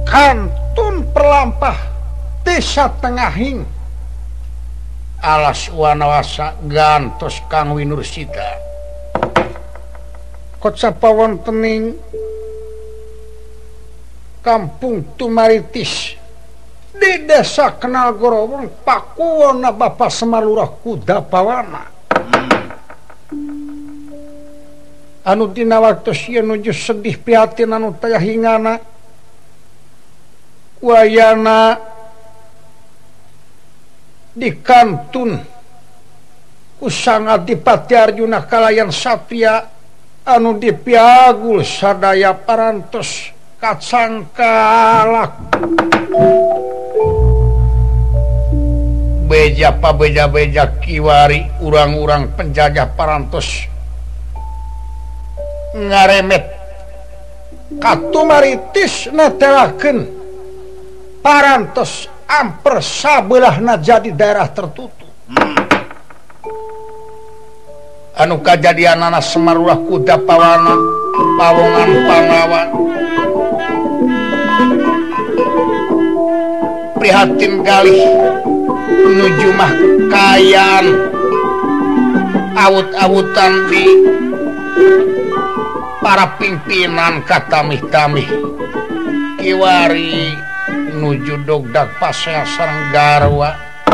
kantun perlampah desa tengahing alas wanawasa gantos Kang Winursita kocapawontening Kampung Tumaritis di desa Kenal Gorowong pakuwona Bapak Semar Lurah Kudapawana anu dina waktos ieu nuju sedih prihatin anu tayahingana wayana di kantun kusang Adipati Arjuna kalayan Satria anu dipiagul sadaya parantos kacangkalak beja pabeja-beja kiwari urang-urang penjajah parantos ngaremet Katumaritis netelakeun parantos amper sabelahna jadi daerah tertutup anu kajadianana Semar Lurah Kudapawana pawongan Pangawan prihatin galih nuju mah kayaan awut-awutan di para pimpinan katamih-tamih kiwari nuju dogdag pasea sareng garwa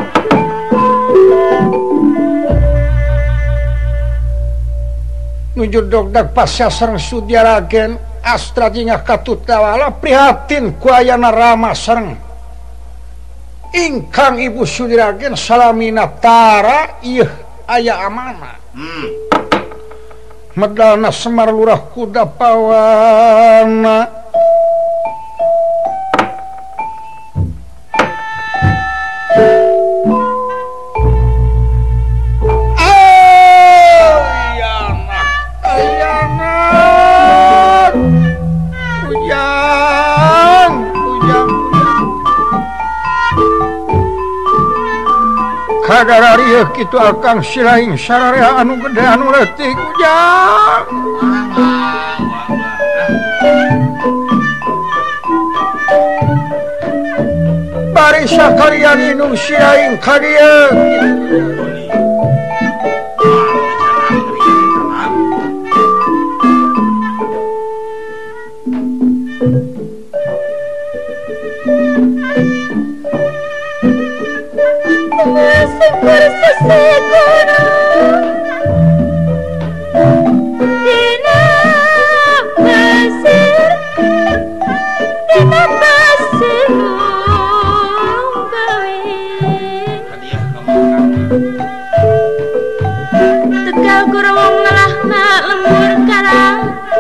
nuju dogdag pasea sareng Sudyaragen Astra jingah Katutawala prihatin ku ayana Rama sareng ingkang Ibu Sudyaragen salamina tara ieu aya amanah medalna Semar Lurah Kudapawana kadararia kitu akang silaing sararea anu gede anu leutik ujang bari sakalian inung silaing ka dieu Bersesegoro dina pasir Tegal Gorowong ngelahna lembur karang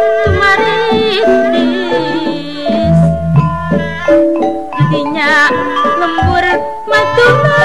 Tumaritis jadinya lembur matuna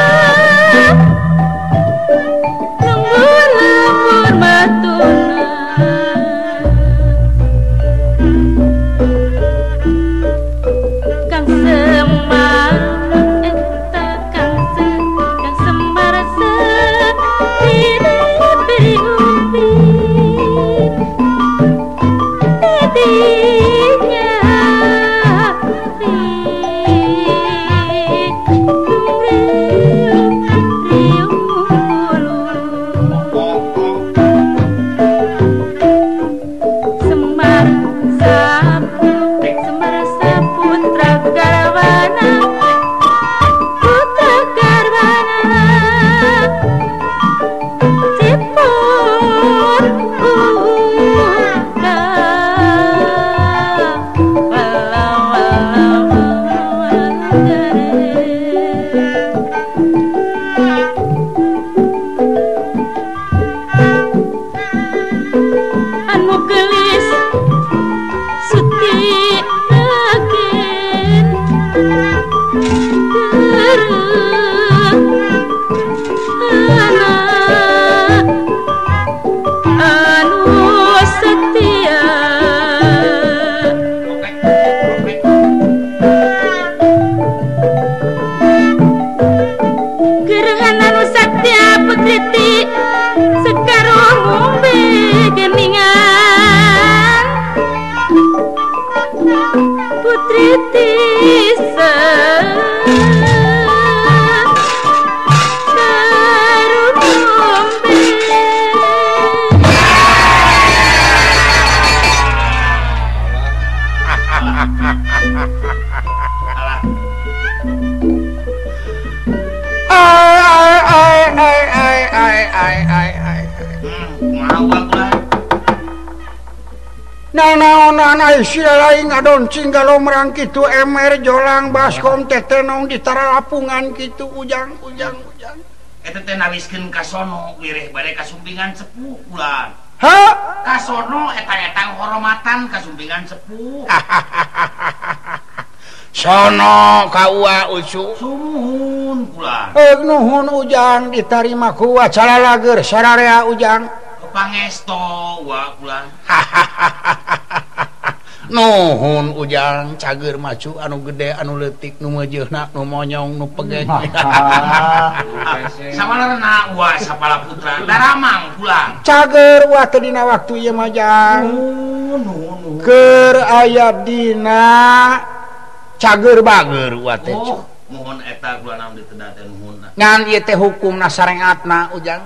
Putri nanaon lain ngadoncing galomrang kitu emer jolang baskom tetenong di tara lapungan kitu ujang eta teh nawiskeun ka sono wireh bade kasumpingan sepuh ulah ha ka sono eta hormatan kasumpingan sepuh sono kaua ucu sumuhun ulah nuhun ujang ditarima ku acara lager sararea ujang pangesto wa ulah nuhun ujang cager macu anu gede anu leutik nu meujeuhna nu monyong nu pegeng sabalarna wa sapala putra daramang pulang cager wa teu dina waktu ieu mah jang keur aya dina cager bager wa teh mohon eta kula naon diteudaten nuhun ngan ieu teh hukumna sareatna ujang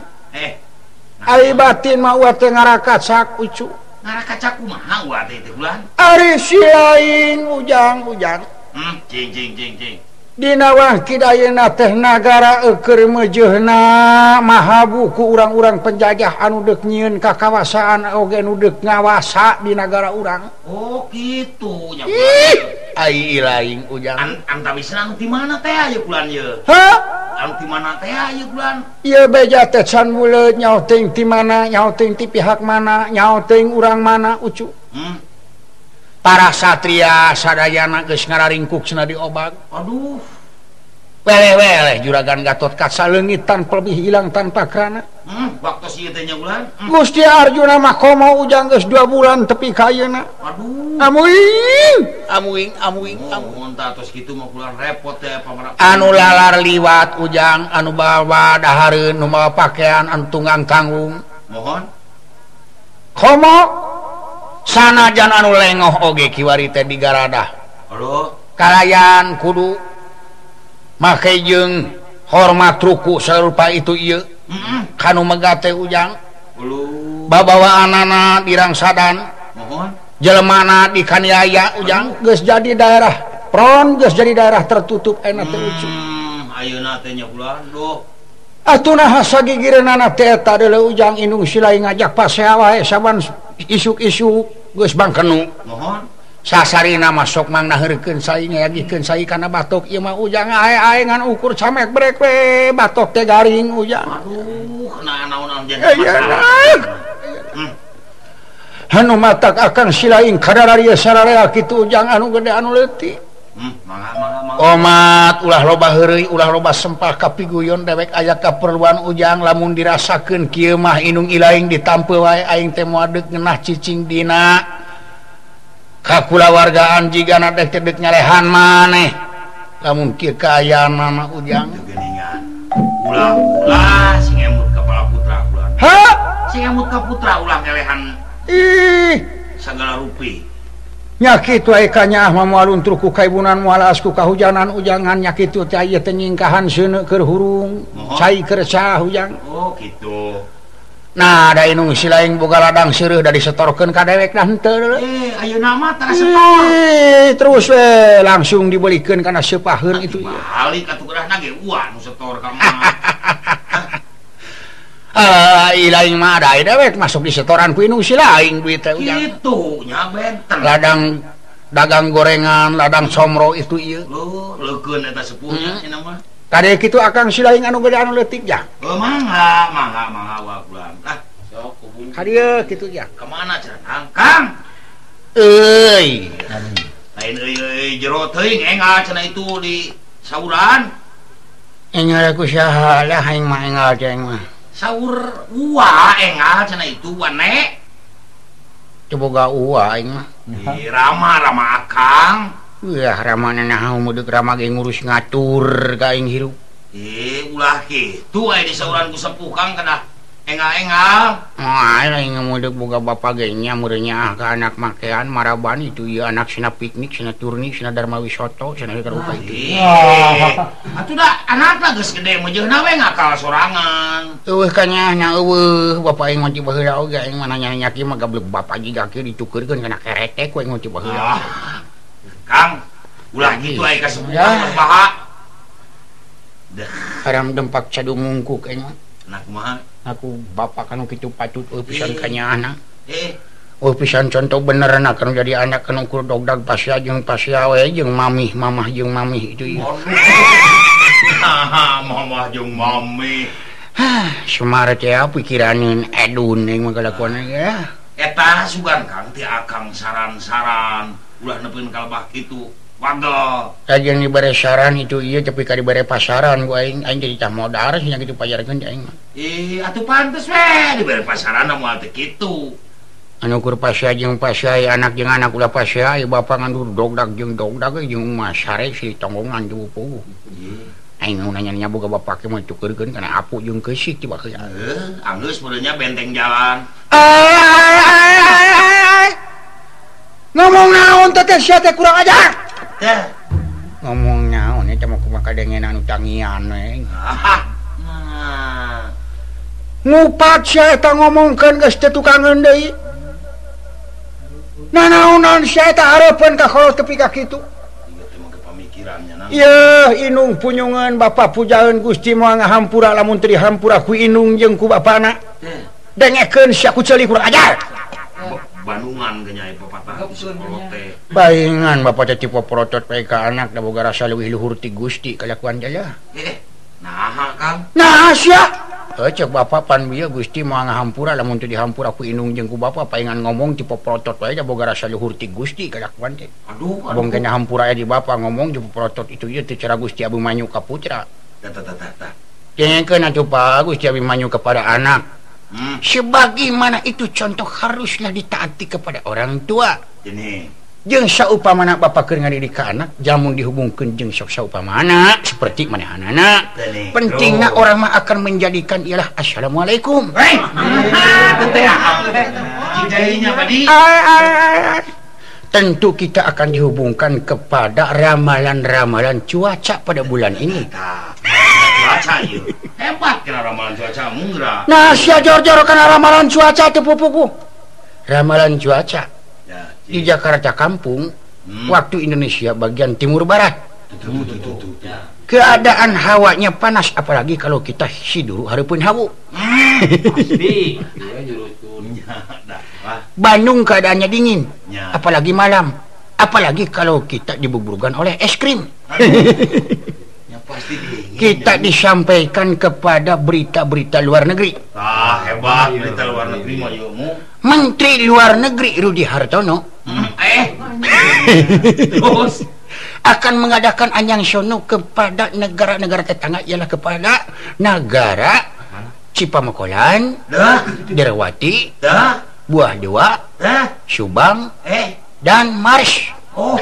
ai batin mah wa teh ngarakacak ucu ngarakacak kumaha wa teh bulan ari si lain ujang cing dina wangkid ayeuna teh nagara keur meujeuhna mahabu ku urang-urang penjajah anu deuk nyieun kakawasaan oge nu deuk ngawasa di nagara urang oh kitu nya ai lain ujang antawisna anu ti mana teh aya bulan ye ha anu ti mana teh aya bulan ieu beja teh can muleut nyaho teuing ti mana nyaho teuing ti pihak mana nyaho teuing urang mana ucu para satria sadayana geus ngararingkuk cenah diobag aduh weleh juragan Gatot Kaca leungitan pelebih hilang tanpa krana waktu ieu teh nya bulan Gusti Arjuna mah komo ujang geus 2 bulan tepi ka ayeuna aduh amuing mun tah tos kitu mah bulan repot teh pamana anu lalar liwat ujang anu bawa dahareun nu mawa pakaian anu tunggang tanggung mohon komo sanajan anu lengoh oge kiwari teh digaradah halo kalayan kudu make jeung hormat ruku sarupa itu ieu kanu megah teh ujang babawaanana dirangsadan mohon jelemana di kaniaya ujang geus jadi daerah pron geus jadi daerah tertutup enak teh ucu ayeuna teh nya bulan duh atuna sagigireunana teh eta deuleu ujang indung silai ngajak pasea wae saban isuk-isuk geus bangkenu mohon sasarina masuk mang naheurkeun sai ngayagikeun sai kana batok ieu mah ujang ae ngan ukur camek brek we batok teh garing ujang aduh kena naon-naon jadi anu matak akan silaing kadararia sararea kitu ujang anu gede anu leutik mangga omat ulah loba heureuy ulah loba sempah kapiguyon dewek aya kaperluan ujang lamun dirasakeun kieu mah inung ilaing ditampeu wae aing teh moal deuk ngeunah cicing dina kakulawargaan jigana dek teu deuk nyalehan maneh lamun kieu kaayana mah ujang geuningan ulah sing emut kepala putra ulah ha sing emut ka putra ulah ngelehan ih sagala rupi nya kitu aya kanya mah moal untur ku kaibunan moal asku kahujanan ujangan nya kitu teh ieu teh nyingkahan seuneu keur hurung cai keur cah ujang oh kitu nah da inung silaing boga ladang seureus da disetorkeun ka dewek dah henteu ayeuna mah tara setor terus we langsung dibelikeun kana seupaheun itu ieu balik atuh gerahna ge uang nu setor ka ilaing mah da dewek masuk di setoran ku inung silaing duit teh ujang kitu nya benten ladang dagang gorengan ladang somro itu ieu leukeun eta sepuhnya cenah mah kade kitu akang silaing anu gede anu leutik jah mangga wa pulang sok kubung kadieu kitu jah ka mana cenah Kang euy lain euy jero teuing engal cenah itu di sauran engal ku saha lah aing mah engal teh mah saur uwa engal cenah itu wane coba uwa aing mah rama akang yah ramana naha mudeg rama ge ngurus ngatur ka aing hirup ulah kitu aya di sauran ku sepuh Kang kana engal aing mudeg boga bapa ge nya meureunnya ka anak makean maraban itu ieu anak cenah piknik cenah turni cenah darma wisoto cenah karupa itu atuh da anakna geus gede meujeuhna we ngakal sorangan eueuh kanya nya eueuh bapa aing ngoci baheula oge aing mah nanya kieu mah gablek bapa jiga kieu ditukeurkeun kana kerek we ngoci baheula Kang ulah gitu aya ka sepuh baha haram dempak cadu mungkuk aing mah anak kumaha aku bapak kanu kitu patut pisan kanya anak pisan contoh beneran akan jadi anak kan ukur dogdag pasya jeung pasya we jeung mamih mamah jeung mamih itu ya. Mamah jeung mamih. Semara teh pikiranin edun yang magalakuan ya. Eta sugan Kang ti akang saran-saran ulah nepikeun kalebah kitu. Waduh. Kajian dibere saran itu iya tapi ka dibere pasaran gua aing jadi tah modal nya kitu pajarkeun aing. Atuh pantes we dibere pasaran moal teh kitu. Anu ukur pasya jeung pasya anak jeung anak ulah pasya bapak ngandur dogdag jeung dogdag jeung mah sare si tonggongan jeung puguh. Aing nanya-nanya boga bapak mah cukeurkeun kana apu jeung keusik tiba ke. Anggeus meureunnya benteng jalan. Ngomong naon teh sia teh kurang ajar. Teh. Ngomong naon eta mah kumaha kadengenan utangian we. Nah. Ngupat sia eta ngomongkeun geus teu tukangeun deui. Nah naon sia eta hareupeun ka kalau tepi ka kitu. Ya, inung punyungan Bapak pujaeun Gusti moal ngahampura lamun teu dihampura ku inung jeung ku bapana. Dengekeun sia ku ceuli kurang ajar. Bandungan genyai pepatah sekolot teh. Baingan Bapak teh tipe protot bae ka anak da boga rasa leuwih luhur ti Gusti kalakuan jaya. Naha Kang? Nah sia. Cek Bapak pan bieu Gusti moal ngahampura lamun teu dihampura ku inung jeung ku Bapak paingan ngomong tipe protot bae da boga rasa luhur ti Gusti kalakuan teh. Aduh, bong kena hampura di Bapak ngomong tipe protot itu ieu teh cara Gusti Abimanyu ka putra. Tah. Dengekeun atuh Pak Gusti Abimanyu kepada anak. Sebagaimana itu contoh haruslah ditaati kepada orang tua. Ini. Jeung saupamana Bapak keur ngadidik ka anak, jamun dihubungkeun jeung sok saupamana seperti manehanana. Pentingna orang mah akan menjadikan ialah assalamualaikum. Tentu kita akan dihubungkan kepada ramalan-ramalan cuaca pada bulan ini. Cuaca ieu. Hebat kana ramalan cuaca mungra. Nah, sia jor-jor kana ramalan cuaca teh pupuku. Ramalan cuaca. Di Jakarta kampung, waktu Indonesia bagian timur barat. Keadaan hawanya panas apalagi kalau kita siduru hareupeun hawu. Pasti. Bandung keadaannya dingin, apalagi malam. Apalagi kalau kita dibuburkan oleh es krim. Kita disampaikan kepada berita-berita luar negeri. Hebat berita luar negeri mah ilmu. Menteri Luar Negeri Rudi Hartono terus akan mengadakan anyang sono kepada negara-negara tetangga, ialah kepada negara Cipamokolan, Derawati, Buah Dewa, Subang, dan Mars.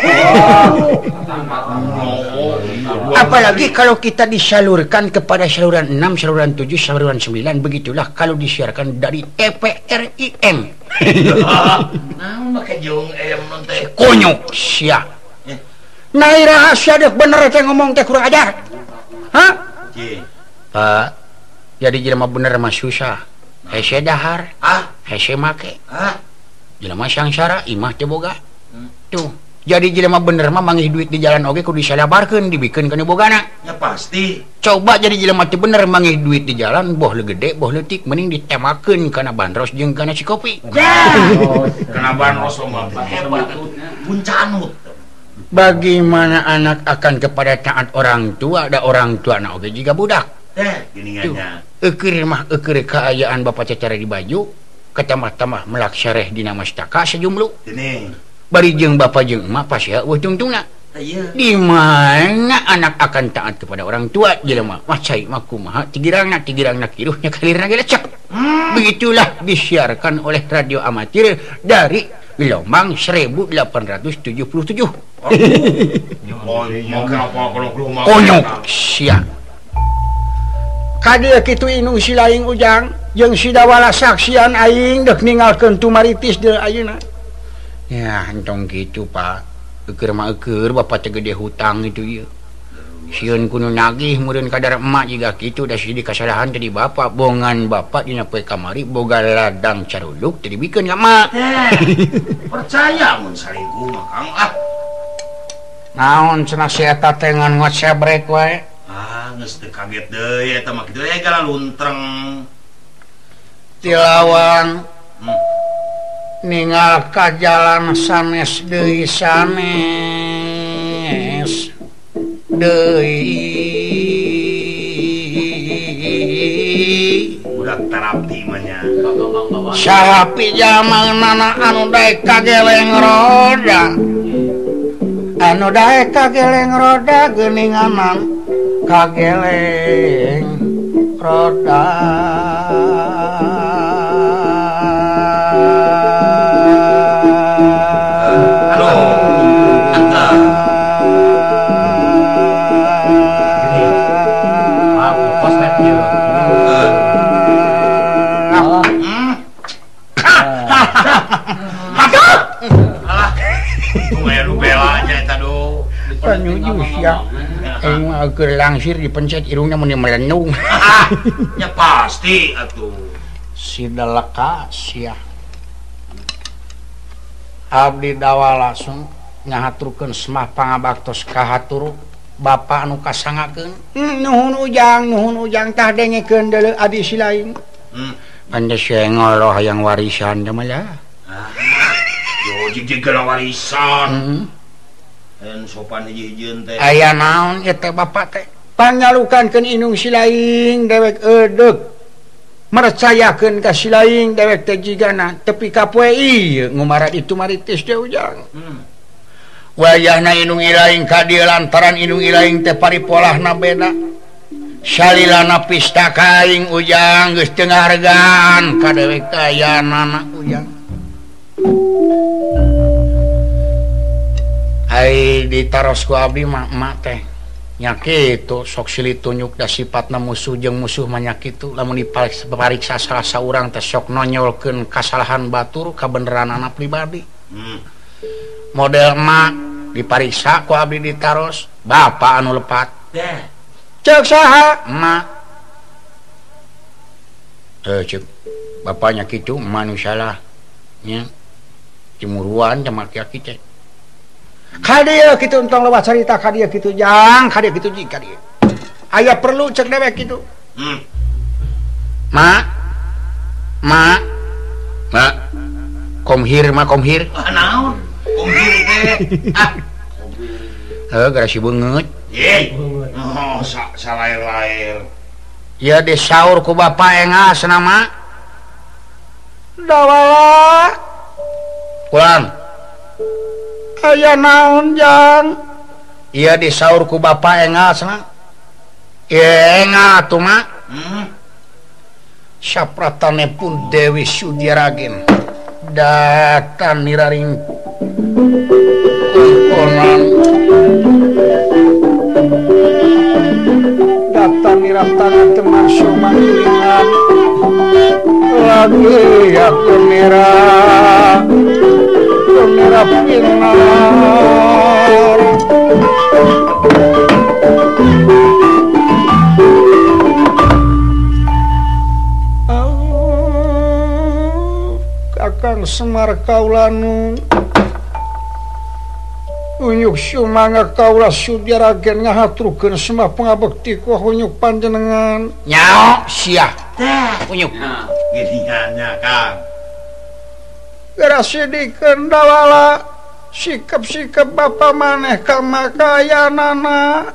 Apalagi kalau kita disalurkan kepada saluran 6, saluran 7, saluran 9, begitulah kalau disiarkan dari TPRIM. Nah, make jeung teh. Konyok sia. Nai rahasia deh bener teh ngomong teh kurang ajar. Hah? Pak, jadi jelema bener mah susah. Hese dahar, hese make. Jelema sangsara imah teh boga. Tuh. Jadi jelema bener mah mangih duit di jalan oge kudu disalabarkeun dibikeun kana bogana. Ya pasti. Coba jadi jelema teh bener mangih duit di jalan boh legede boh leutik mending ditemakeun kana bandros jeung kana si kopi. Kana bandros mah hebat. Puncanut. Bagaimana anak akan kepada taat orang tua da orang tua na oge jiga budak. Geuningannya. Eukeur mah eukeur kaayaan Bapak cacara di baju katambah-tambah melaksareh dina mastaka sajumlu. Ini. Bari jeung Bapak jeung emak pas ya weuh tungtungna. Di mana anak akan taat kepada orang tua jelema mah cai mah kumaha tigirangna kiruhnya kalirna ge lecek. Begitulah disiarkan oleh radio amatir dari gelombang 1877. Konyok sia. Kadieu kitu inung si laing ujang jeung si dawala saksian aing deuk ningalkeun tumaritis deui ayeuna. Ya, entong gitu Pak. Eukeur mah eukeur Bapak teh gede hutang itu ieu. Sieun kudu nagih meureun kadar emak jiga kitu da sidi kasalahan tadi Bapak bongan Bapak dina poe kamari boga ladang caruluk teh dibikeun ka emak. Percaya mun salingkuh mah Kang Naon cenah si eta teh ngan ngocebrek wae. Geus teu kaget deui eta mah kitu gala luntreng. Tilawang. ningal ka jalan sanes deui sanes deui budak terapi manya sahapi jamanana anu daek kageleng roda geuninganan kageleng roda langsir dipencet irungnya meni melenung ya pasti atuh si deleka sia abdi dawa langsung ngahaturkeun semah pangabaktos kahatur bapa anu kasangakeun nuhun ujang tah dengekeun deuleu adi si lain pande sengol hayang warisan teh mah ya yo jigana warisan sopan hiji-hijieun teh aya naon ieu teh bapak teh panyalukankeun inung si laing dewek eudeuh mercayakeun ka si laing dewek teh jigana tepi ka poe ieu ngumarat itu maritis teh ujang wayahna inung ilaing ka dieu lantaran inung ilaing teh paripolahna beda salilana pista kaing ujang geus teu ngahargaan ka dewek teh ayanana ujang ai ditaros ku abdi mak teh nya kitu sok silih tunjuk da sifatna musuh jeung musuh mah nya kitu lamun dipariksa salah saurang teh sok nonyolkeun kasalahan batur kabeneranana pribadi model mak dipariksa ku abdi ditaros bapa anu lepat ceuk saha mak ceuk bapanya kitu manusia lah nya cimuruan sama aki-aki teh kadieu kitu entong lewat carita kadieu kitu jang kadieu kitu jing kadieu aya perlu cek dewek kitu mak komhir naon komhir teh gara si beungeut oh salair-lair ieu disaur ku bapa engas nama dawala kulang aya naon jang iya disaur ku bapa engas na engat tuh mak sapratane pun Dewi Sudiaragen datan niraring kumpulan datan niratana teman sumangingan lagi aku merah pinar Kakang Semar kaulanu unyuk sumanga kaula Sudiaragen ngahaturkeun semua pangabekti ku unyuk panjenengan nyaho sia teh unyuk geuningannya Kang gara sidikeun dawala sikap-sikap bapa maneh ka makayanana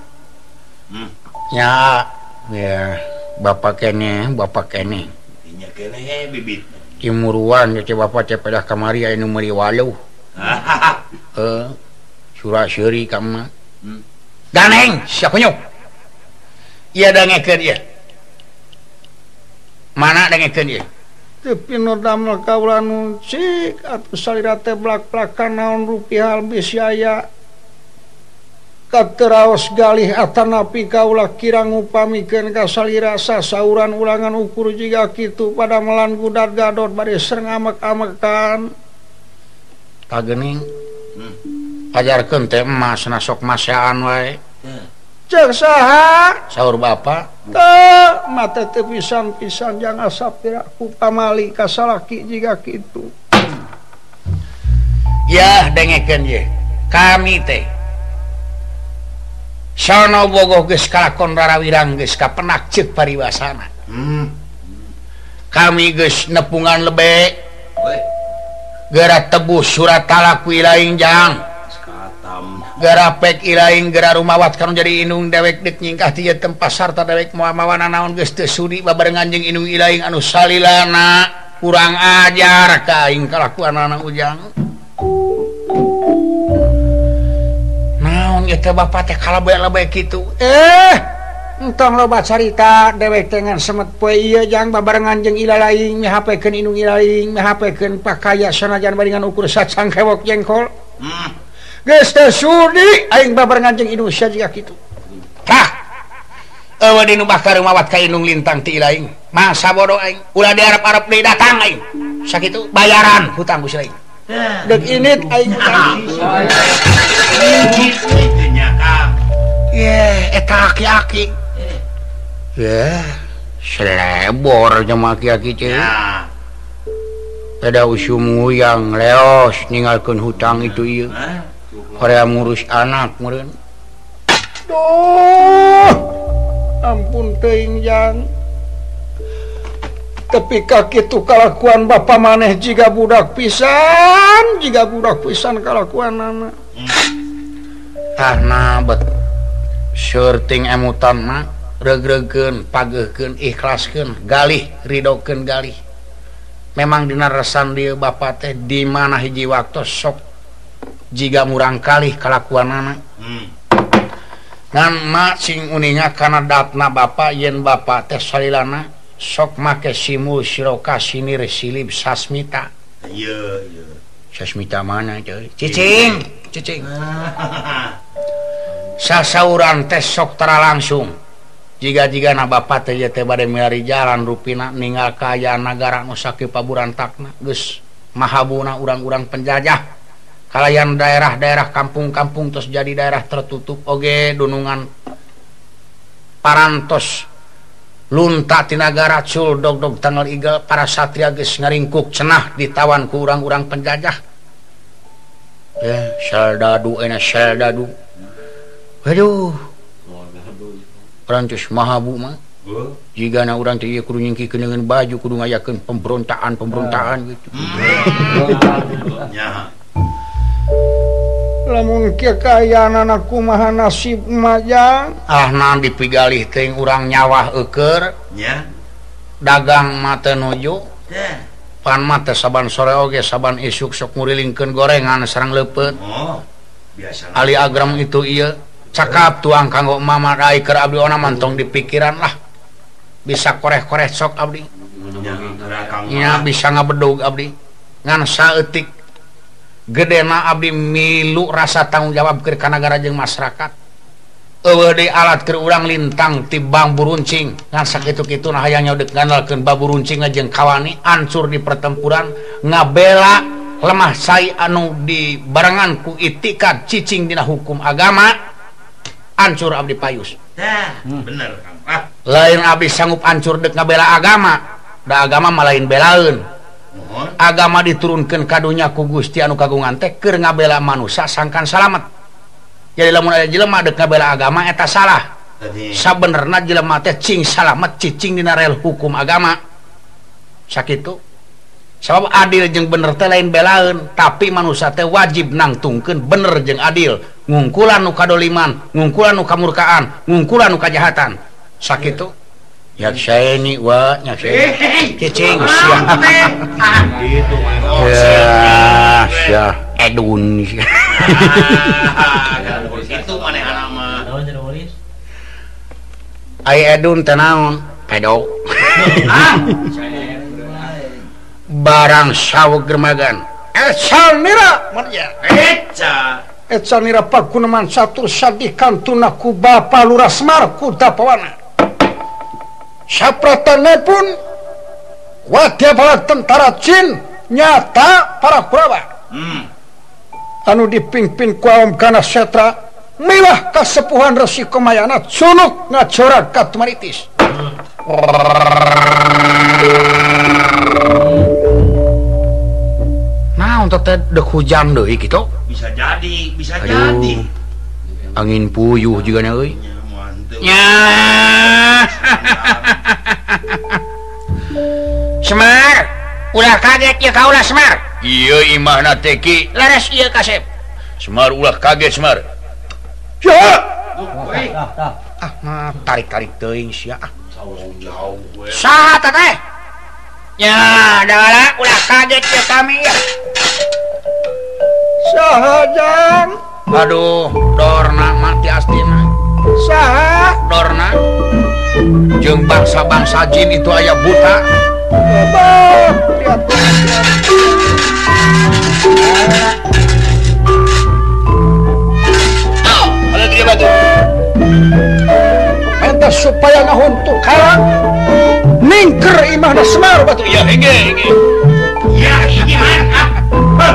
nya ya bapak kene nya kene bibit timuruan teh bapak teh pedah kamari anu meuli waluh surah seuri ka mah ganeng siapa nyuk ieu dangekeun ieu mana dangekeun ieu tapi nodamel kaula nu cik atuh salira teh blak-blakan naon rupiah albis aya kateraos galih atanapi kaula kirang upamikeun ka salira sasauran ulangan ukur jiga kitu pada melan gudat gadot bari sereng amek-amekan kageuning ajarkeun teh emas na sok maseaan wae ceuk saha saur bapa teu mate teu pisan-pisan jang asap ku pamali ka salaki jiga kitu ya dengekeun ye kami teh sono bogoh geus kalakon rarawirang geus kapenak ceuk pariwasana kami geus nepungan lebe gara tebus surat talak wilainjang garapek ilaing gara rumawat kan jadi inung dewek dek nyingkah ti tempat sarta dewek moal-mawana naon geus teu sudi babarengan jeung inung ilaing anu salilana kurang ajar ka aing kalakuan anak ujang naon eta bapak teh kalebe-lebe kitu entong loba carita dewek tengan semet poe ieu jang babarengan jeung ilaing mihapekeun inung ilaing mihapekeun pakaya sanajan baringan ukur sacang kewok jengkol geus teu sudi aing babarengan jeung inung sia jiga kitu tah eueuh dinu bakar mawat ka inung lintang ti ilaing masa bodoh aing ulah diarep-arep deui datang aing sakitu bayaran hutang ku si aing deuk init aing gitu nya Kang eta aki-aki selebor jeung aki-aki teh ada usum nguyang leos ninggalkeun hutang itu ieu hoream ngurus anak meureun duh ampun teuing jang tapi ka kitu kalakuan bapa maneh jiga budak pisan kalakuanana tah bet seurting emutan mah regreukeun pageuhkeun ikhlaskeun galih ridokeun galih memang dina resan dieu bapa teh di mana hiji waktu sok jiga murang kalih kalakuanana ngan mak sing uninga kana datna bapa yen bapa teh salilana sok make simul siroka sinir silib sasmita ieu sasmita mana coy cicing sasauran teh sok tara langsung jiga-jigana bapa teh teh bade milari jalan rupina ninggal kaayaan nagara nu sakieu paburantakna geus mahabuna urang-urang penjajah kalayan daerah-daerah kampung-kampung terus jadi daerah tertutup oge dunungan parantos lunta ti nagara cul dog-dog tanggal igal para satria geus ngaringkuk cenah ditawan ku urang-urang penjajah saldadu aduh Prancis mahabu mah jika na urang teh kudu nyingkikeun dengan baju kudu ngayakeun pemberontakan gitu lamun kieu kaayana kumaha nasib mah naon dipigalih teuing urang nyawah eukeur nya dagang mah teu nuju pan mah teh saban sore oge saban isuk sok ngurilingkeun gorengan sareng leupeut biasa ali agram itu ieu cakap tuang kanggo mamad ai keur abdi ona mantong di pikiran lah bisa koreh-koreh sok abdi nya bisa ngabedog abdi ngan saeutik gedena abdi milu rasa tanggung jawab keur ka nagara jeung masyarakat eueuh deui alat keur urang lintang ti bambu runcing ngan sakitu-kituna hayang nyodek ngandalkeun bambu runcing jeung kawani ancur di pertempuran ngabela lemah sai anu dibarengan ku itikad cicing dina hukum agama ancur abdi payus bener Kang lain abdi sanggup ancur dek ngabela agama da agama mah lain belaeun agama diturunkeun ka dunya ku Gusti anu kagungan teh keur ngabela manusia sangkan salamet jadi lamun aya jelema dek ngabela agama eta salah sabenerna jelema teh cing salamet cicing dina rel hukum agama sakitu sabab adil jeung bener teh lain belaeun tapi manusia teh wajib nangtungkeun bener jeung adil ngungkulan nu kadoliman ngungkulan nu kamurkaan ngungkulan nu kajahatan sakitu yak saeni wa nya cicing sia gitu ya edun itu manehna mah ai edun teh naon pedok barang saweg germagan ecanira marja ecanira pakunaman satur sadikan tunaku bapa lurah Semar ku dapawana sapratana pun wadya bala tentara jin nyata para Kurawa anu dipimpin ku Aom Kana Setra milah kasepuhan Resi Komayana culuk ngajorak ka Tumaritis untuk teh dek hujan deui kitu bisa jadi jadi angin puyuh juga nya euy nya Semar ulah kaget ya kaulah Semar iya imahna teki laras ieu Kasep. Semar ulah kaget Semar. Tarik-tarik teuing sia. Saha teh? Ya, dawala ulah kaget ya kami ya. Saha Jang? Aduh, Dorna mati astina. Saha? Dorna jeung bangsa-bangsa jin itu aya buta. Abah, lihat. Ada dia batu. Eta supaya ngahuntuk karang mingker imahna Semar batu. Ya, hege. Ya, ini mantap.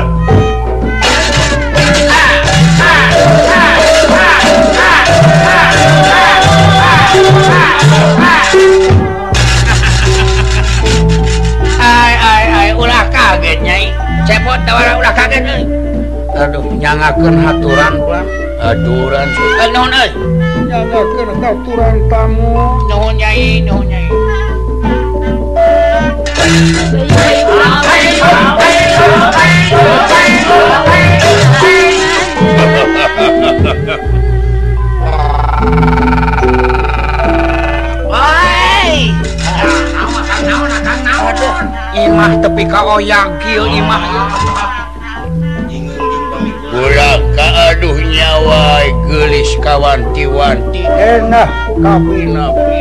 Ai, ulah kaget nyai. Cepot tawara ulah kaget euy. Aduh, nyangakeun haturan pulang. Aturan Nuhun euy. Nyangakeun haturan tamu. Nuhun nyai. Imah tepi ka oyang kieu imah. ulah kaaduh nyawa geulis kawanti-wanti. Enah Napi.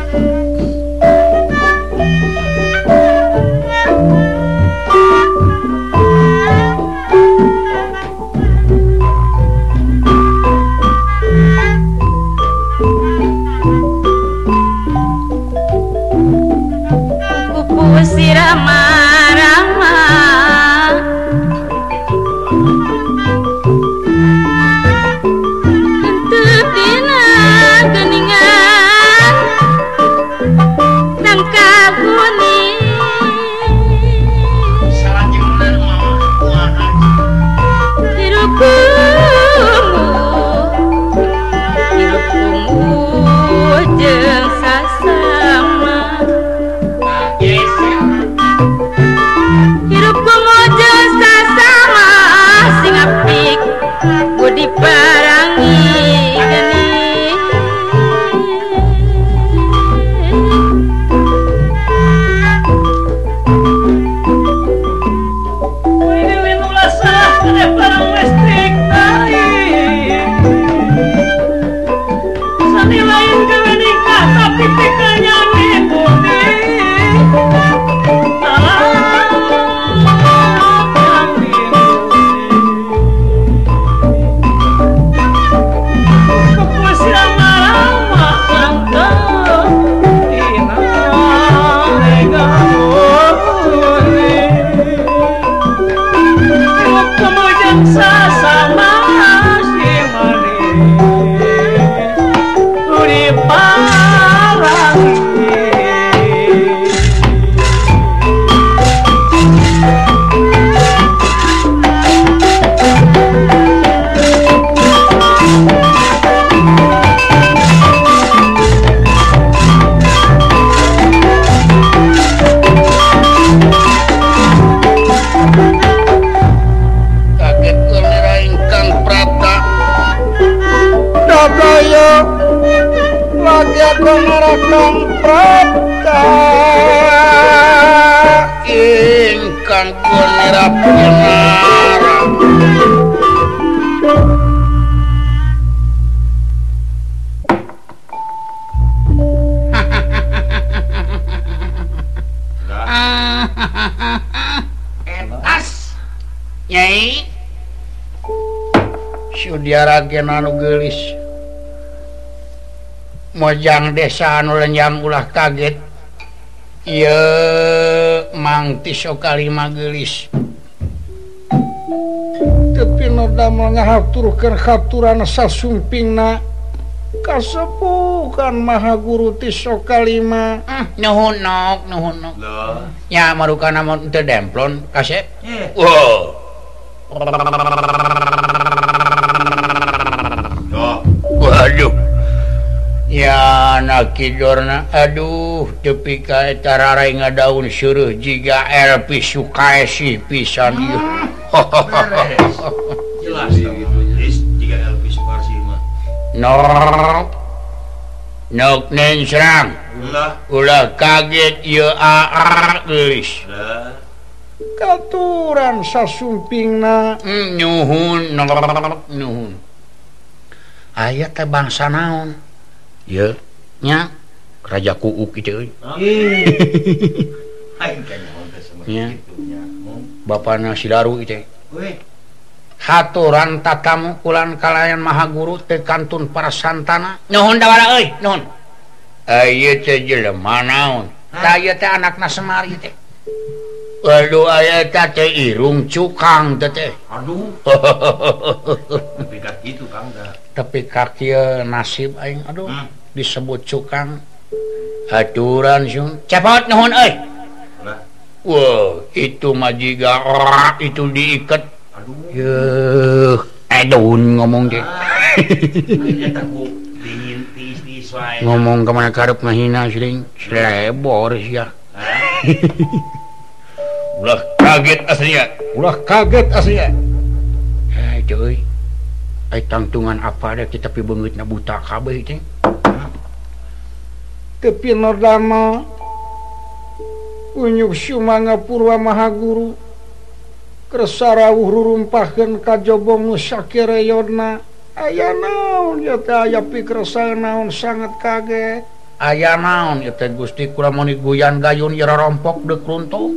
Pupusi Rama-Rama Henteu dina geningan Nangka kuning Salajengna mama Hirup kumuh jeung sasama Hirup kumuh sasama sing apik budi parangi geuning Ini ulah salah kada parang listrik Sani lain gawe nikah tapi pikirannya budi Sasama si manis Uri parangi Kaget kulera ingkang Prapta. Dagaya lagi aku ngerekam Prapta. Ingkang kulera penara. Etas. Nyai, Sudiaragen anu geulis. Mojang desa anu lenjang ulah kaget. Ieu Mang Tiso kalima geulis. Tapi damel ngahaturkeun haturan sasumpingna kasepuhan Maha Guru Tiso kalima. nuhun nok. Ya marukana mun teu demplon Kasep. Wow. Waduh. Ya Kidorna aduh tepi ka eta rarai ngadaun seureut jiga Elvi Sukaesi pisan ieu. Jelas gitu jiga Elvi Sukaesi mah. Nok neng serang. Ulah kaget ieu geulis. Katuran sasumpingna. Nyuhun. Aya teh bangsa naon? Ieu nya Raja Kuuk kitu euy. Aing kan naon teh sama kitu nya. Bapana si Daru ieu teh. Weh. Haturan tatamu kulan kalayan maha guru teu kantun para santana. Nuhun dawara euy, nuhun. Ieu teh jelema naon? Tah ieu teh anakna Semar ieu teh. Waduh aya eta teh Irung Cukang teh. Aduh. Tapi ka kitu Kang da. Tapi ka kieu nasib aing aduh disebut Cukang. Haturan sun. Cepot nuhun euy. Wah, itu mah jiga itu diiket. Aduh. Yeuh, edun ngomong teh. Eta ku dingin tis wae. Ngomong kemana karep ngahina sering selebor sia. Ulah kaget aslinya. Cuy. Ai tangtungan apa ada kita pi beungeutna buta kabeh teh. Tepi nordama unyuk sumanga purwa maha guru kesarawuh rurumpahkeun kajaba musakireyodna. Aya naon ya teh aya pikresaeun naon sangat kaget. Aya naon ieu teh Gusti kulamon guyan gayun ieu rompok deuk runtuh.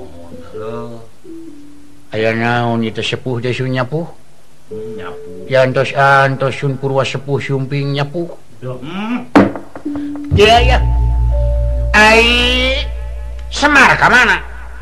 Aya naon ieu teh sepuh teh sun nyapuh? Nyapuh. Ya antos sun purwa sepuh sumping nyapuh. Ya. Ai Semar ka mana?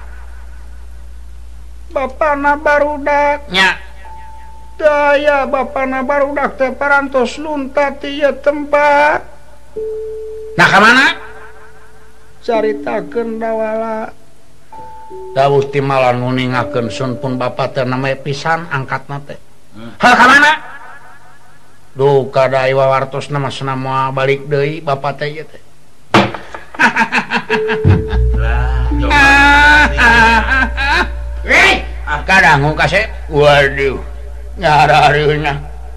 Bapana barudak. Nya. Daya bapana barudak teh parantos luntat ieu tempat. Nah ka mana? Caritakeun dawala. Dawuh ti malan nguningakeun sun pun bapa teh name pisan angkatna teh. Hal ka mana? Duh kada wawartosna mah cenah moal balik deui bapa teh ieu teh. Hei, kadangu kase. Waduh. Nyarareuna.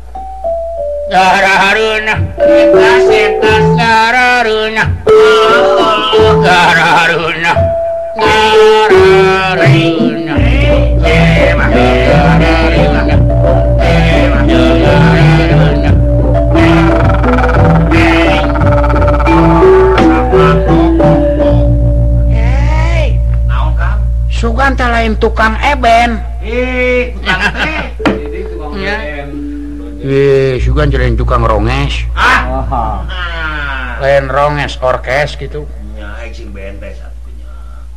Sugan teh lain tukang eben. Tukang teh. Sugan lain tukang ronges. Lain ronges orkes gitu. Nya aing sing bente satunya.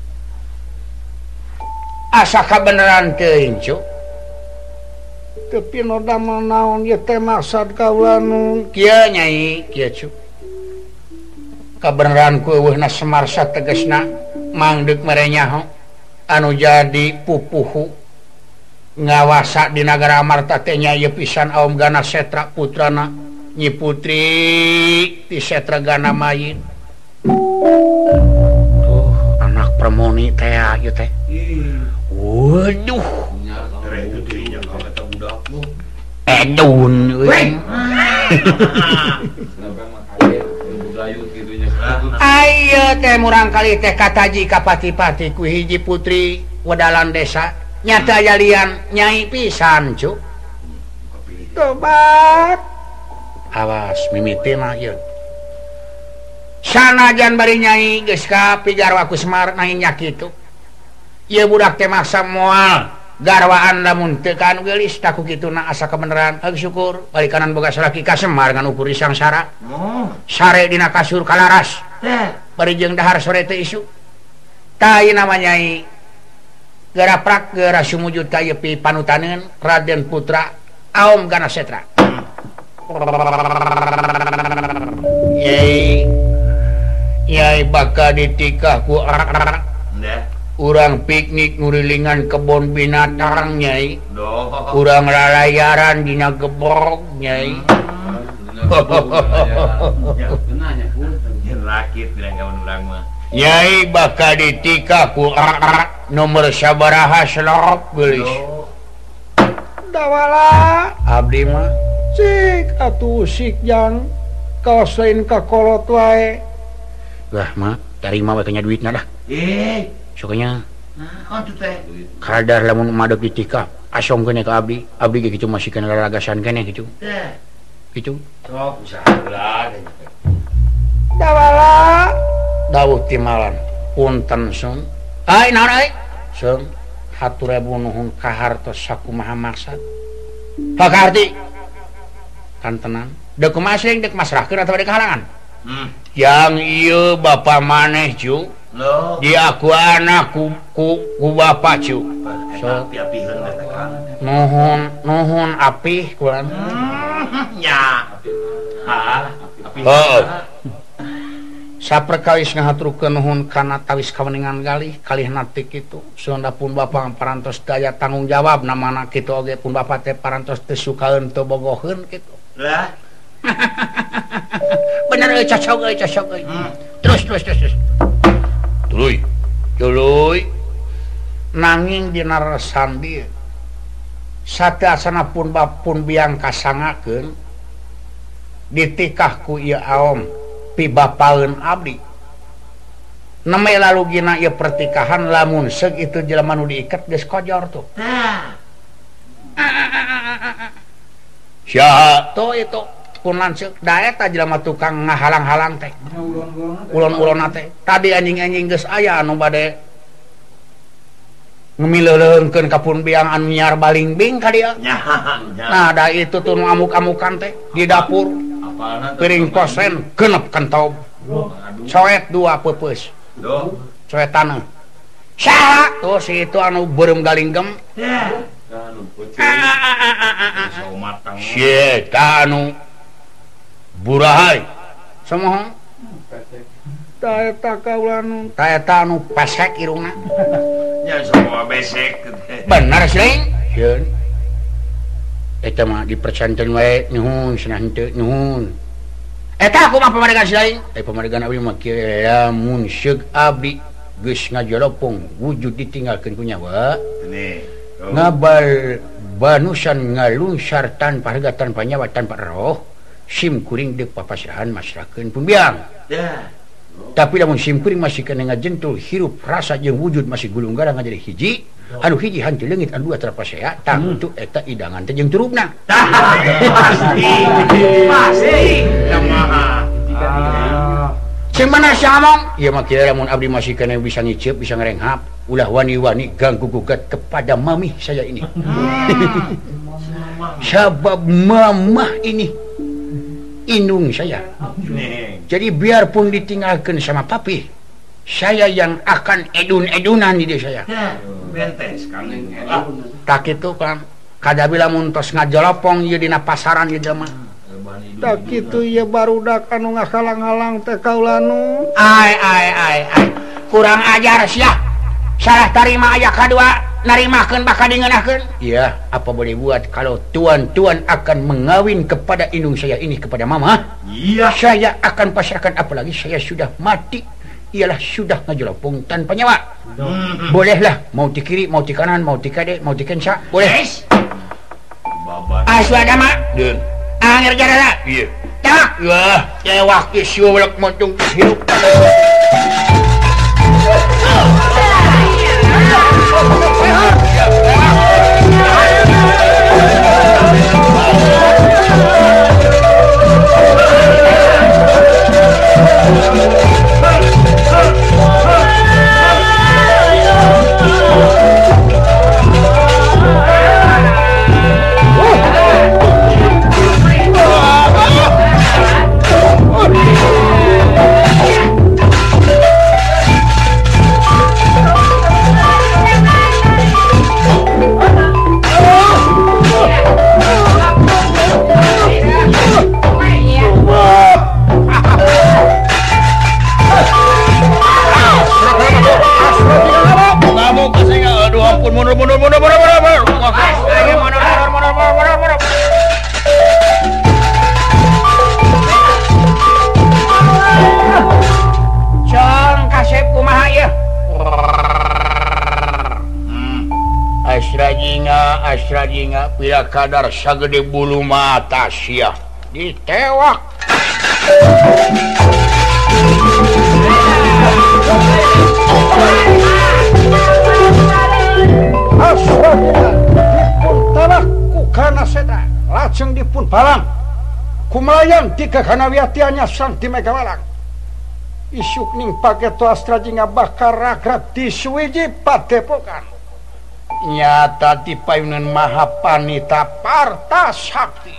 Asa kabeneran teuing, Cuk. Tapi nodama naon ieu teh maksud kaula nu Kieu Nyai, kieu Cuk. Kabeneran ku eueuhna Semar sategesna mangdeuk mere nyaho anu jadi pupuhu ngawasa di nagara Amarta teh nya ieu pisan Aom Gana Setra putrana Nyi Putri ti Setra Gana Mayin. Tuh anak permoni teh ieu teh. Waduh. Tere itu dirinya ka eta budak lu. Edun euy. Ayo teh murang kali teh kataji ka pati-pati ku hiji putri wedalan desa nyata jalian Nyai pisan Cuk. tobat. Awas mimiti mah ieu. Sanajan bari Nyai geus ka pijarwa ku Semar nanging nya kitu. Ieu budak teh maksa moal garwaan lamun teu kan geulis taku kituna asa kebeneran. Heuh syukur bari kanan boga salaki ka Semar ngan ukur sangsara. Sare dina kasur kalaras. Bari jeung dahar sore teu isu. Tah ieu nama Nyai garaprak geura sumujud ka ieu pi panutaneun Raden Putra Aom Gana Setra. Nyai bakal ditikah ku urang piknik ngurilingan kebon binatang Nyai. Urang lalayaran dina gebog Nyai. Nyai bakal ditika ku nomor sabaraha selop geulis. Dawala Abdi mah cik atuh sik jang kaos lain ka kolot wae. Wah mah tarima we kanya duitna dah. Sokanya naon tuh teh? kadar lamun madeg ditika asong kene ka abdi. Abdi ge kitu masih kena raragasan kene kitu. Teh. Kitu. Sok usaha heula. Dawala Dawuh timalan. Punten Sun. Ai naon ai? Sun. Hatureuh nuhun kahartos sakumaha maksad. Pakarti. Kan tenang. Deuk kumaha sing deuk masrahkeun atawa deuk halangan? Yang ieu bapa maneh cu. Dia aku anak ku bapa cu. So api-apiheun teh kan. Nuhun apih kulan. Nya. Api. Saperkawis ngahaturkeun nuhun kana tawis kaweningan galih kalih nati kitu. Sunda pun bapa parantos daya tanggung jawab namana kitu oge pun bapa teh parantos teu sukaeun teu bogoheun kitu. Lah. Bener cocok euy. Terus. Tuluy. Nanging dina resan dieu sateasana pun bapun biang kasangakeun ditikah ku ieu aom pi bapaeun abdi. Neme lalu gina ieu pertikahan lamun seug itu jelema nu diiket geus kojor tuh. Sia to itu kunan seuk da eta jelema tukang ngahalang-halang teh. Ulon-ulonna teh. Tadi anjing-anjing geus aya anu bade ngemileuleukeun ka pun biang anu nyiar balingbing ka dieu. Nah, da itu tuh nu amuk-amukan teh di dapur. Piring posen genep kentob. Coet 2 peupeus. Coetan. Saha? Tuh si itu anu beureum galinggem. Si anu burahay. Samoho? Ta eta kaulan Ta eta anu pesek irungna. Nya semua besek. Bener sih. Sieun. Eta mah dipercanten wae nuhun cenah henteu nuhun. Eta aku mah pamadegan lain. Pamadegan abdi mah kieu lamun seug abdi geus ngajolopong wujud ditinggalkeun ku nyawa. Ngabal banusan ngalunsar tanpa harga tanpa nyawa tanpa roh. Sim kuring deuk papasrahan masrahkeun pun biang. Tapi lamun sim kuring masih kena ngajentul hirup rasa jeung wujud masih gulung-galang jadi hiji. Anu hiji hantu leungit anu dua terpasea tangtu eta idangan teh jeung turupna. Pasti. Kumaha? Cemana samong? Ya mah kira lamun abdi masih kena bisa ngiceup, bisa ngarenghap, ulah wani-wani ganggu gugat kepada mamih saya ini. Sabab mamah ini indung saya. Jadi biarpun ditinggalkan sama papi, saya yang akan edun-edunan di desa saya. Bentes kang tak itu kan kada lamun tos ngajolopong ieu dina pasaran ieu mah. tak kitu ieu barudak anu ngahalang-halang teh kaulanu. Ai. Kurang ajar sia. Salah tarima aya kadua narimakeun bakal dingeunahkeun. Iya, apa boleh buat kalau tuan-tuan akan mengawin kepada indung saya ini kepada mama? Iya. Saya akan pasrahkan apalagi saya sudah mati. Ialah sudah ngajolopong tanpa nyawa. Bolehlah mau di kiri, mau di kanan, mau di kade, mau di kensa. Boleh. Aswadama. Deun. Angger jarana. Iya. Tak. Wah, cewak isu welak moncong hirup. kadar sagede bulu mata sia ditewak. Aswadina dipun tewak ku kana setra lajeng dipun balang kumayan tiga kana wiatianya sang di Megawalang isuk ning paketo astra jingga bakar ragrab di suwiji padepokan nyata di payunan Mahapanita Parta Sakti.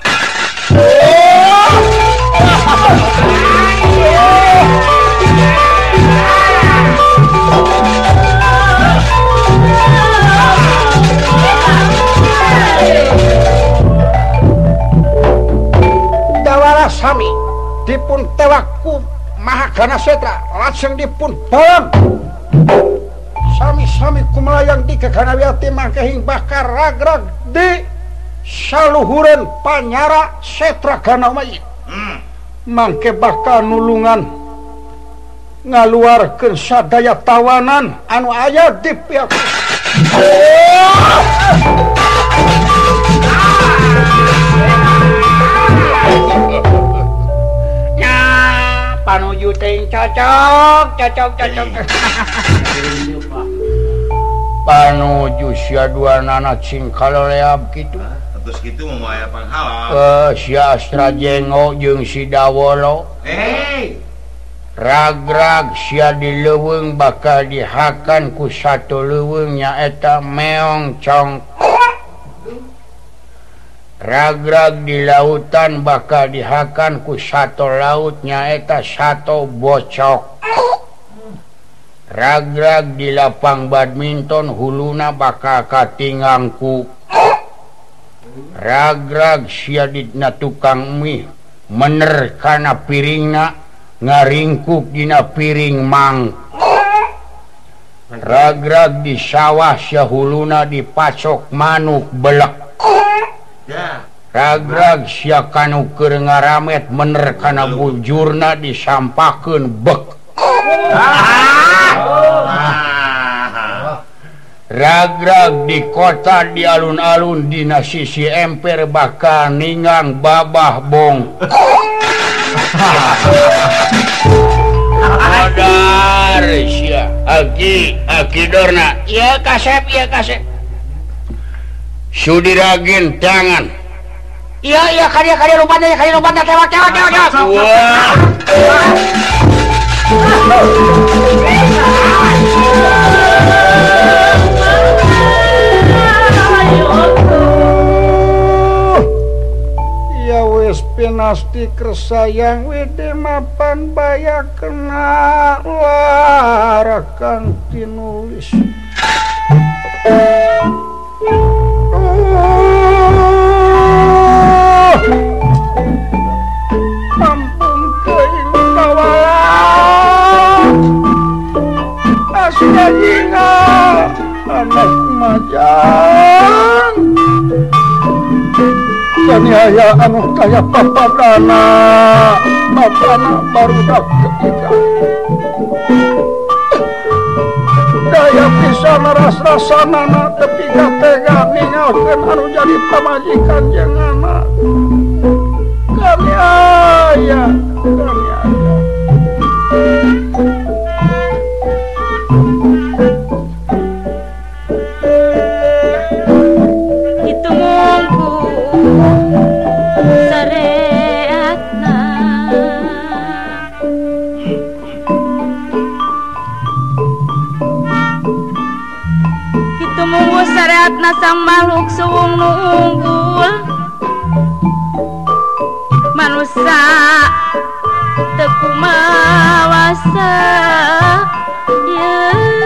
Dawara sami dipun tewakku Mahagana Setra lajeng dipun balang sami-sami kumelayang di Geganawiati mangkehing bakar ragrag di saluhuran Panyara Setra Ganawmayit mangke bakal nulungan ngaluarkeun sadaya tawanan anu aya di pihak panuju teh cocok panuju sia dua nana cing kaloleab kitu terus kitu mau aya panghala si Astra Jengo jeung si Dawolo ragrag sia di leuweung bakal dihakan ku satu leuweung nyaeta Meong Cong ragrag di lautan bakal dihakan ku satu laut nyaeta satu bocok ragrag di lapang badminton huluna bakal katingangku ragrag sia dina tukang mie mener kana piringna ngaringkuk dina piring mang ragrag di sawah sia huluna dipacok manuk belek ragrag sia kanu keur ngaramet mener kana bujurna disampakeun bek ragrag di kota di alun-alun dina sisi emper bakal ningang babah bong adar sia aki dorna iya kasep Sudiragin tangan iya karya lupanya tewak wah ya wis pinasti kersayang wede mapan baya kena larakan tinulis ampun keing kawalan asya jingga anak majang kaniaya anu kaya papadana bapana barudak ketika daya pisan ras-rasanana tepi tega ninggalkeun anu jadi pamajikan jeung anak kaniaya itu mungku sareatna itu mungku sareatna sang makhluk suwung nu unggul manusia teku mawasa ya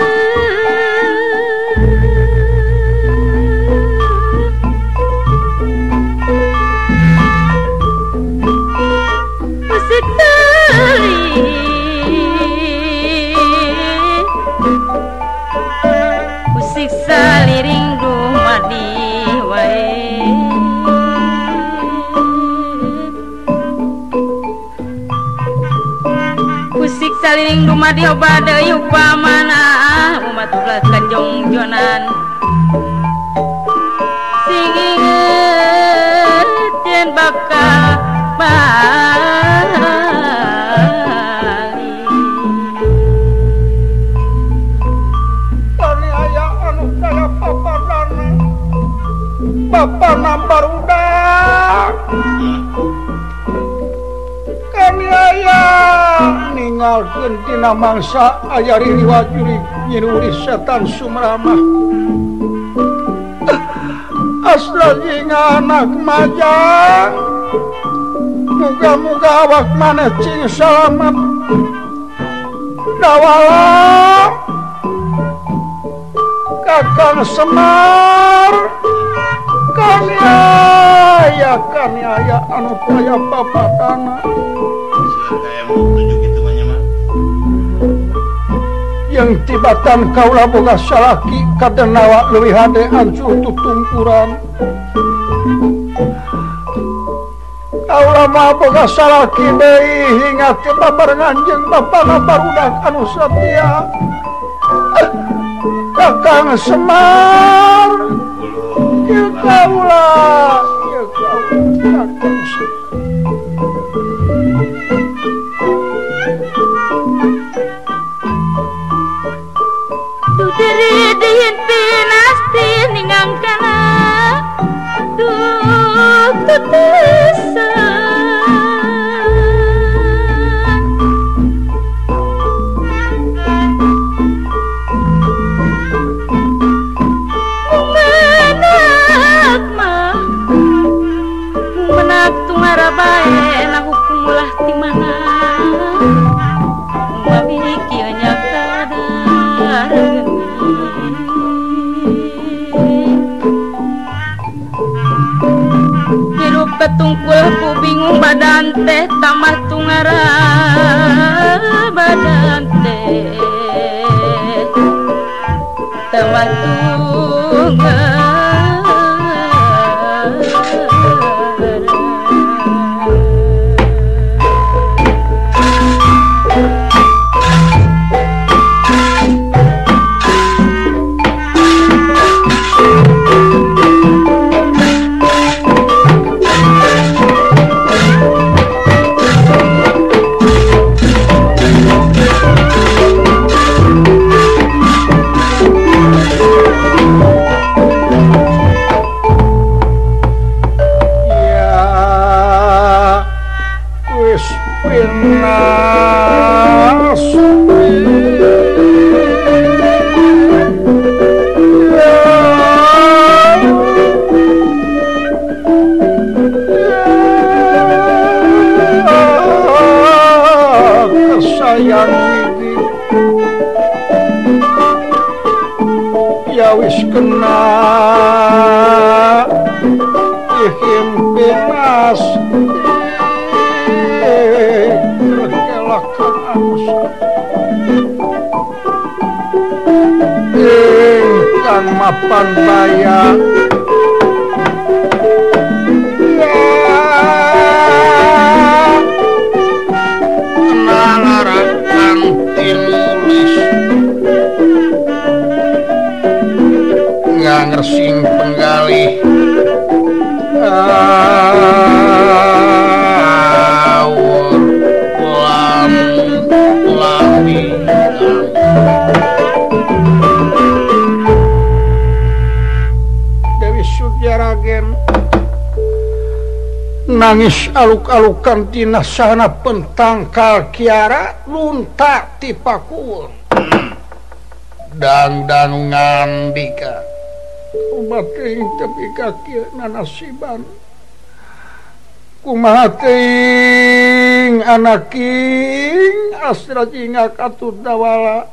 musik saliring dumadi wae musik saliring dumadi obada upamana umat ulah kanjong jonan singing bapak nampar udah kan aya ninggalkeun tina mangsa aya riwayat nyuri setan sumramah asra jeung anak majang muga-muga awak maneh cing salamet dawala Kakang Semar kaniaya anu kaya papatana yang tibatan kaula boga salaki kadenawa leuwih hade ancur tutungkuran kaula mah boga salaki deui hinga teu babarengan jeung bapana barudak anu satia Kakang Semar ya kaula Kakang tu diri dihin pinasti ningangkana tu tutisa bae na hukum ulah ti mana mamiliki nya kadar hirup ketungkul ku bingung badan teh tamah tungara badan teh tamah tungara mapan bayang nalarakan tinulis ngersing penggalih awur lami Ragen nangis aluk-alukan tina sana pentangkal kiara luntak ti pakul dang-dang ngandika kumaha teuing tepi ka kieu nasiban kumaha teuing anaking astra jingak atuh dawala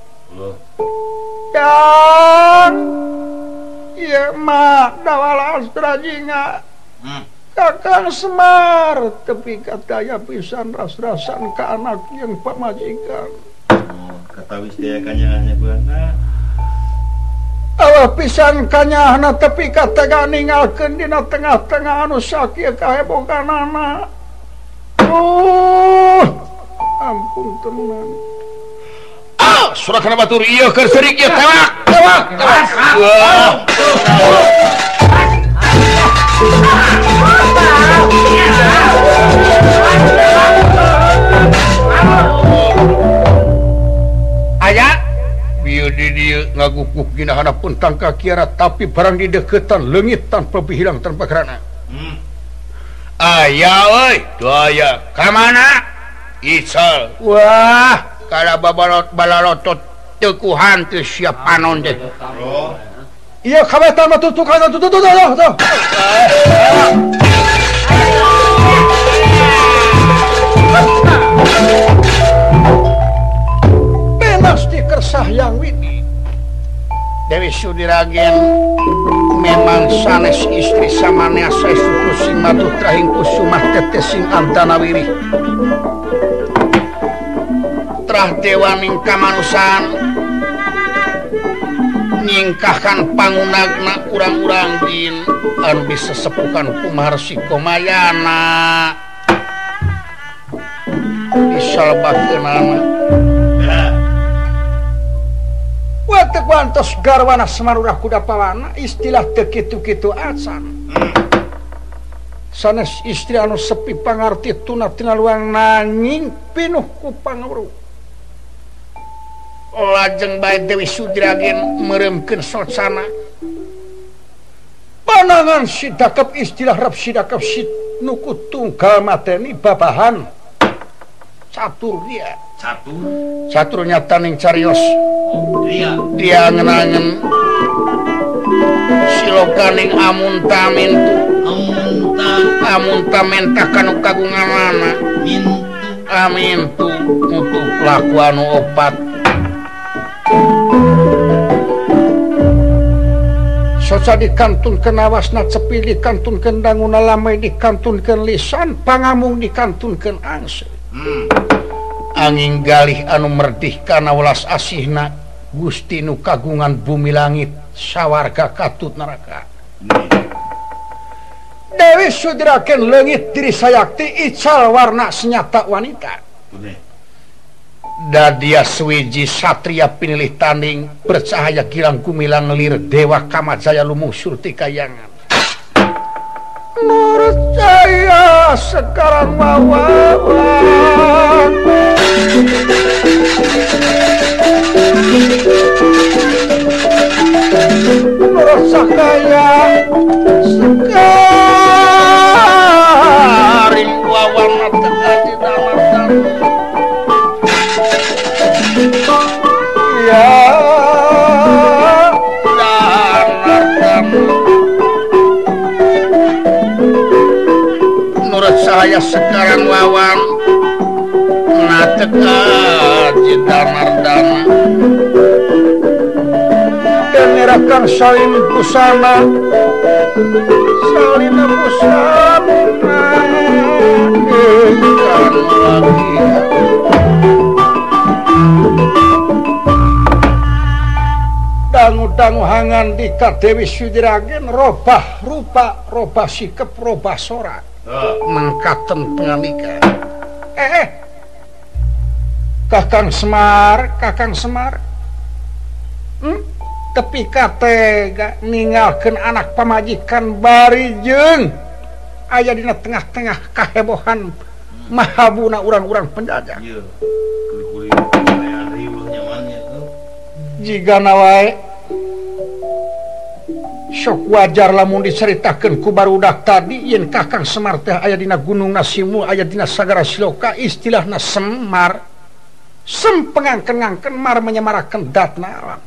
dan iya mak dawala astra jinga Kakang Semar tepi katanya pisan ras-rasan ke anak yang pamajikan kata wis daya kanyahnya beuna Allah pisan kanyahna tepi kata ninggalkeun dina tengah-tengah anu sakieu kaheboganana ampun tenan surat kana batur ieu keur seurik ieu tewak aya bieu di dieu ngagukuk Ginahana pun tangka kiara tapi barang di deketan leungit tanpa hilang tanpa kerana. Aya euy, daya ka mana? Ical. Wah, Kada balalotot teukuhan teu siap panon teh. iya kabetan mah tuh. Benas dikersah yang widi. Dewi Sudiragen memang sanes istri samana saestu sing matuh trahing kusumah teteh sing antana wirih. Trah dewaning kamanusan nyingkahkan pangunagna urang-urang jin anu bisa sepukan kumaharsi komayana disalbakeunana. Watek wantos garwana Semarurah Kudapawana istilah teu kitu-kitu acan. Sanes istri anu sepi pangarti tuna tina luang nanging pinuh ku panguru. Lajeng bae Dewi Sudiragen meremkeun socana. Panangan sidakep istilah rep sidakep nuku tunggal mateni babahan catur dia. Catur nyata ning carios. Dia ngenangen silokaning amunta menta kanu kagunganana amintu mutu laku anu opat. Soca dikantunkeun awasna cepi dikantunkeun danguna lamai dikantunkeun lisan pangamung dikantunkeun angse. Angin galih anu merdih kana welas asihna Gusti nu kagungan bumi langit sawarga katut neraka. Dewi Sudiragen leungit diri sayakti ical warna senyata wanita. Dadia swiji satria pinilih tanding bercahaya gilang gumilang lir dewa kamajaya lumusur ti kayangan. Nur cahaya sekarang wawawan Nur cahaya sekaring wawan tegaji dalam ya Nurut saya sekarang wawan natekaji danardana denerakan salin busana ikan lagi dangu-dangu hangan di Dewi Sudiragen robah rupa robah sikep robah sorak mangkaten pengalika. Kakang Semar tepi katega ninggalkeun anak pamajikan bari jeung aya dina tengah-tengah kahebohan mahabuna urang-urang penjajah. Jigana wae sok wajar lamun diceritakeun ku barudak tadi yen Kakang Semar teh aya dina Gunung Nasimu aya dina Sagara Siloka istilahna Semar sempengangken-ngangken mar menyemarakeun datna alam.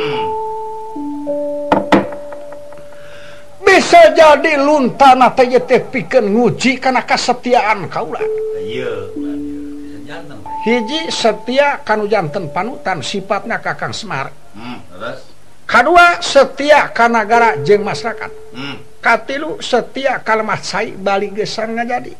Bisa jadi luntana teh teh pikeun nguji kana kasetiaan kaula. Hiji setia kanu janten panutan sifatna Kakang Semar. Terus Kadua setia ka nagara jeung masyarakat. Katilu setia ka lemah cai bali gesang ngajadi.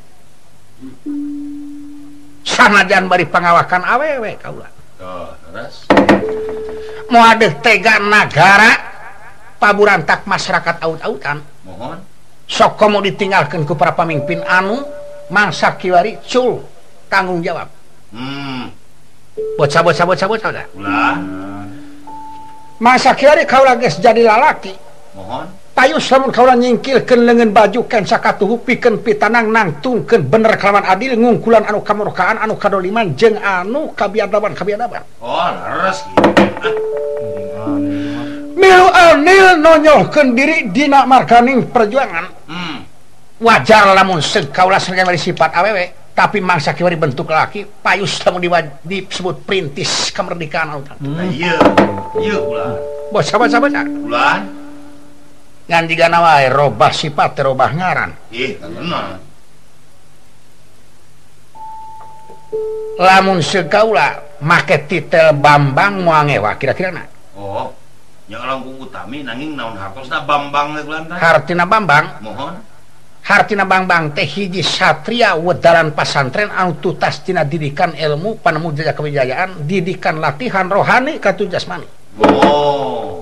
Sanajan bari pangawakan awewe kaula. terus Moadeuh tega nagara paburantak masyarakat aut-autan. mohon Sok komo ditinggalkeun ku para pamimpin anu mangsa kiwari cul tanggung jawab. Bocah-bocah udah. ulah Masa kiwari kaula geus jadi lalaki. mohon Payus lamun kaula nyingkilkeun leungeun baju ken sakatuhu pikeun pitanang nangtungkeun bener kalawan adil ngungkulan anu kamurkaan anu kadoliman jeung anu kabiadaban. oh terus gitu nonyolkeun diri dina markaning perjuangan. Wajar lamun kaula sangga sifat awewe, tapi mangsa kieu bentuk laki, payus lamun disebut perintis kemerdekaan. Iya ulah. Baca. Ulah. Ngan digana wae robah sifat robah ngaran. Tenang. Lamun sekaula make titel Bambang moal ngewa kira-kira na. Oh, yang langkung utami nanging naon hartosna Bambang we kulan teh. Hartina Bambang. Mohon. Hartina Bambang teh hiji satria wedalan pasantren anu tutas tina didikan ilmu panemu jaya kewiyayaan, didikan latihan rohani katu jasmani. Oh.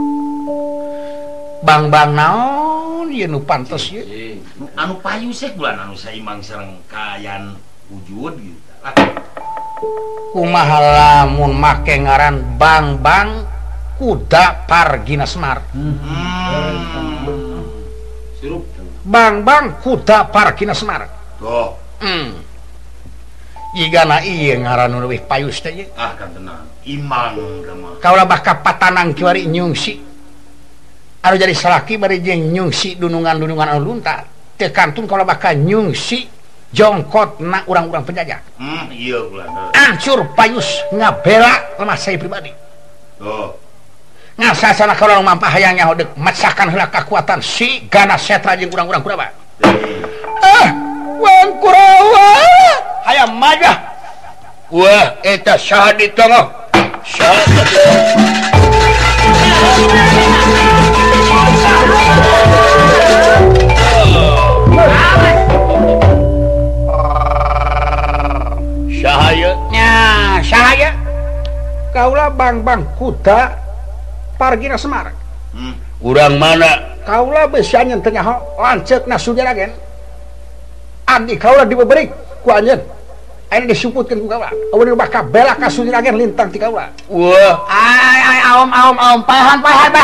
Bambang naon ieu nu pantes ieu? Anu payu seh bulan anu saimang sareng kayan wujud gitu. Kumaha lamun make ngaran Bambang Kuda Pargina Semar. Bambang Kuda Pargina Semar. Tuh. Jigana ieu ngaran nu leuwih payus teh ieu. Kan tenang. Imang mah. Kaula bakal patanang kiwari nyungsi. Anu jadi salaki bari jeung nyungsi dunungan-dunungan anu lunta. Teu kantun kaula bakal nyungsi jongkot na urang-urang penjajah. Iya ulah. Ancur payus ngabela lemah saya pribadi. Tuh. Ngasasana kalau mampa hayang nyahodek macakan heula kekuatan si Gana Setra jeung urang-urang Kurawa. Wan Kurawa hayang majah. Wah, eta syahadi tongok. Sahaya kaula Bambang Kuda Pargina Semar. Urang mana? Kaula beusi anjeun teu nyaho lanceukna Sudiragen. Abdi kaula dibebeurik ku anjeun. Ayeuna disuputkeun ku kaula. Aweuna bakal bela ka Sudiragen lintang ti kaula. Wah, ai aom pahan.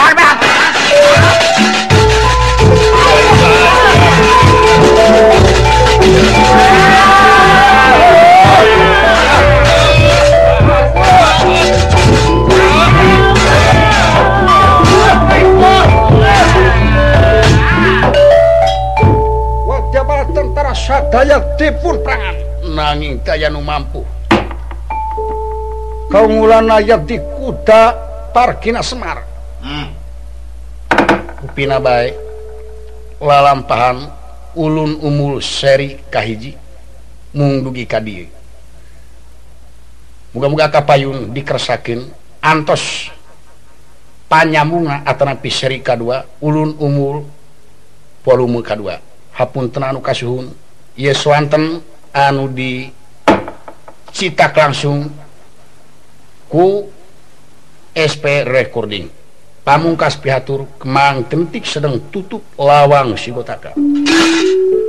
Wajah tentara sadaya dipun perangan nanging daya nu mampu kaumulan ayat di Kuda Pargina Semar. Upina bae lalampahan ulun umul seri kahiji mung dugi ka dieu. Muga-muga kapayun dikeresakeun antos panyambungan atanapi seri kadua ulun umul volume kadua. Hapunten anu kasuhun ieu swanten anu dicitak langsung ku SP Recording. Pamungkas pihatur Kemang Kentik sedang tutup lawang Sigotaka.